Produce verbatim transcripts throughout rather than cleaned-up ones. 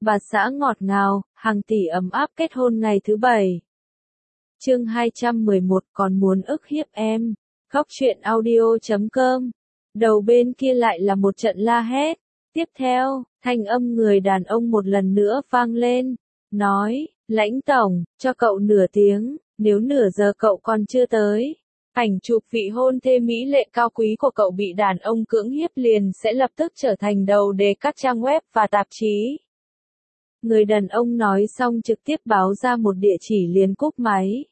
bà xã ngọt ngào, hàng tỷ ấm áp kết hôn ngày thứ bảy. Chương hai trăm mười một còn muốn ức hiếp em. Góc truyện audio chấm com. Đầu bên kia lại là một trận la hét. Tiếp theo, thanh âm người đàn ông một lần nữa vang lên. Nói, Lãnh tổng, cho cậu nửa tiếng, nếu nửa giờ cậu còn chưa tới. Ảnh chụp vị hôn thê mỹ lệ cao quý của cậu bị đàn ông cưỡng hiếp liền sẽ lập tức trở thành đầu đề các trang web và tạp chí. Người đàn ông nói xong trực tiếp báo ra một địa chỉ liền cúp máy.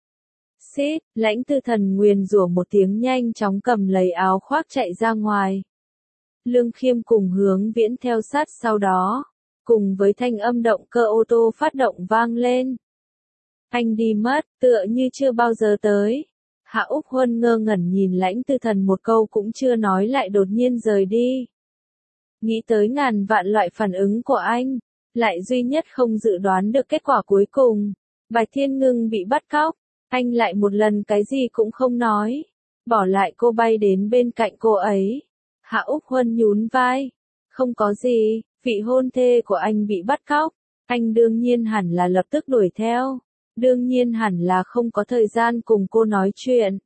Xít, Lãnh Tư Thần nguyền rủa một tiếng nhanh chóng cầm lấy áo khoác chạy ra ngoài. Lương Khiêm cùng Hướng Viễn theo sát sau đó, cùng với thanh âm động cơ ô tô phát động vang lên. Anh đi mất, tựa như chưa bao giờ tới. Hạ Úc Huân ngơ ngẩn nhìn Lãnh Tư Thần một câu cũng chưa nói lại đột nhiên rời đi. Nghĩ tới ngàn vạn loại phản ứng của anh, lại duy nhất không dự đoán được kết quả cuối cùng. Bạch Thiên Ngưng bị bắt cóc, anh lại một lần cái gì cũng không nói, bỏ lại cô bay đến bên cạnh cô ấy. Hạ Úc Huân nhún vai, không có gì, vị hôn thê của anh bị bắt cóc, anh đương nhiên hẳn là lập tức đuổi theo, đương nhiên hẳn là không có thời gian cùng cô nói chuyện.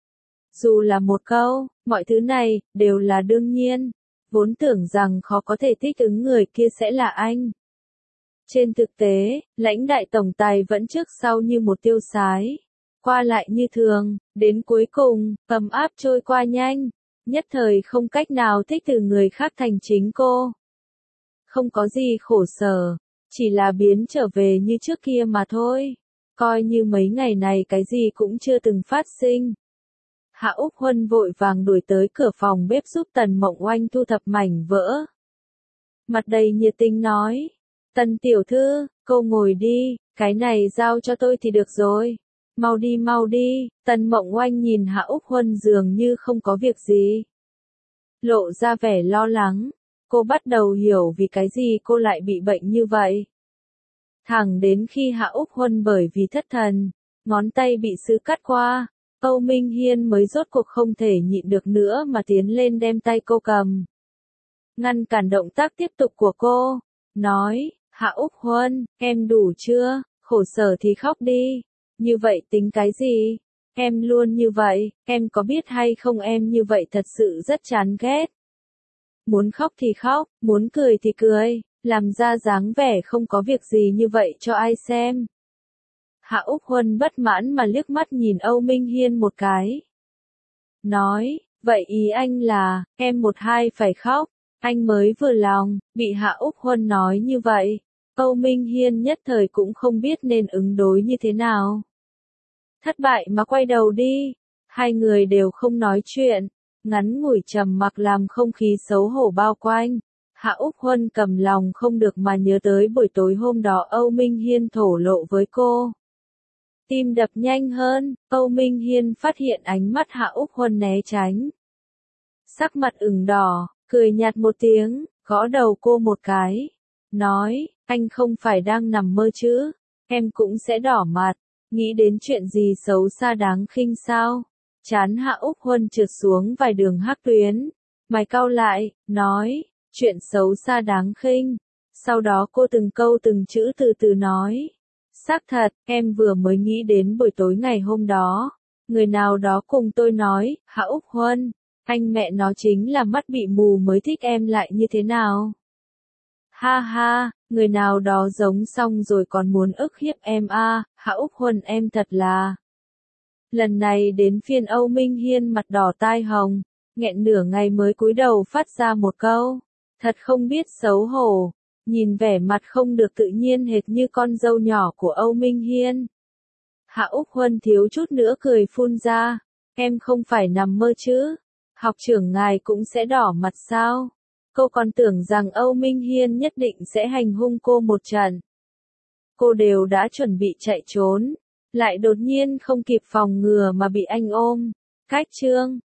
Dù là một câu, mọi thứ này, đều là đương nhiên, vốn tưởng rằng khó có thể thích ứng người kia sẽ là anh. Trên thực tế, Lãnh đại tổng tài vẫn trước sau như một tiêu sái, qua lại như thường, đến cuối cùng, ấm áp trôi qua nhanh, nhất thời không cách nào thích từ người khác thành chính cô. Không có gì khổ sở, chỉ là biến trở về như trước kia mà thôi, coi như mấy ngày này cái gì cũng chưa từng phát sinh. Hạ Úc Huân vội vàng đuổi tới cửa phòng bếp giúp Tần Mộng Oanh thu thập mảnh vỡ. Mặt đầy nhiệt tình nói, Tần tiểu thư, cô ngồi đi, cái này giao cho tôi thì được rồi. Mau đi mau đi, Tần Mộng Oanh nhìn Hạ Úc Huân dường như không có việc gì. Lộ ra vẻ lo lắng, cô bắt đầu hiểu vì cái gì cô lại bị bệnh như vậy. Thẳng đến khi Hạ Úc Huân bởi vì thất thần, ngón tay bị sứ cắt qua, Âu Minh Hiên mới rốt cuộc không thể nhịn được nữa mà tiến lên đem tay cô cầm. Ngăn cản động tác tiếp tục của cô, nói, Hạ Úc Huân, em đủ chưa, khổ sở thì khóc đi. Như vậy tính cái gì? Em luôn như vậy, em có biết hay không em như vậy thật sự rất chán ghét. Muốn khóc thì khóc, muốn cười thì cười, làm ra dáng vẻ không có việc gì như vậy cho ai xem. Hạ Úc Huân bất mãn mà liếc mắt nhìn Âu Minh Hiên một cái. Nói, vậy ý anh là, em một hai phải khóc, anh mới vừa lòng, bị Hạ Úc Huân nói như vậy. Âu Minh Hiên nhất thời cũng không biết nên ứng đối như thế nào. Thất bại mà quay đầu đi, hai người đều không nói chuyện, ngắn ngủi trầm mặc làm không khí xấu hổ bao quanh. Hạ Úc Huân cầm lòng không được mà nhớ tới buổi tối hôm đó Âu Minh Hiên thổ lộ với cô. Tim đập nhanh hơn, Âu Minh Hiên phát hiện ánh mắt Hạ Úc Huân né tránh. Sắc mặt ửng đỏ, cười nhạt một tiếng, gõ đầu cô một cái. Nói, anh không phải đang nằm mơ chứ, em cũng sẽ đỏ mặt. Nghĩ đến chuyện gì xấu xa đáng khinh sao? Chán Hạ Úc Huân trượt xuống vài đường hắc tuyến, mày cau lại, nói, chuyện xấu xa đáng khinh. Sau đó cô từng câu từng chữ từ từ nói, xác thật, em vừa mới nghĩ đến buổi tối ngày hôm đó, người nào đó cùng tôi nói, Hạ Úc Huân, anh mẹ nó chính là mắt bị mù mới thích em lại như thế nào? Ha ha, người nào đó giống xong rồi còn muốn ức hiếp em a, à, Hạ Úc Huân em thật là. Lần này đến phiên Âu Minh Hiên mặt đỏ tai hồng, nghẹn nửa ngày mới cúi đầu phát ra một câu, thật không biết xấu hổ, nhìn vẻ mặt không được tự nhiên hệt như con dâu nhỏ của Âu Minh Hiên. Hạ Úc Huân thiếu chút nữa cười phun ra, em không phải nằm mơ chứ, học trưởng ngài cũng sẽ đỏ mặt sao? Cô còn tưởng rằng Âu Minh Hiên nhất định sẽ hành hung cô một trận. Cô đều đã chuẩn bị chạy trốn, lại đột nhiên không kịp phòng ngừa mà bị anh ôm. Cách chương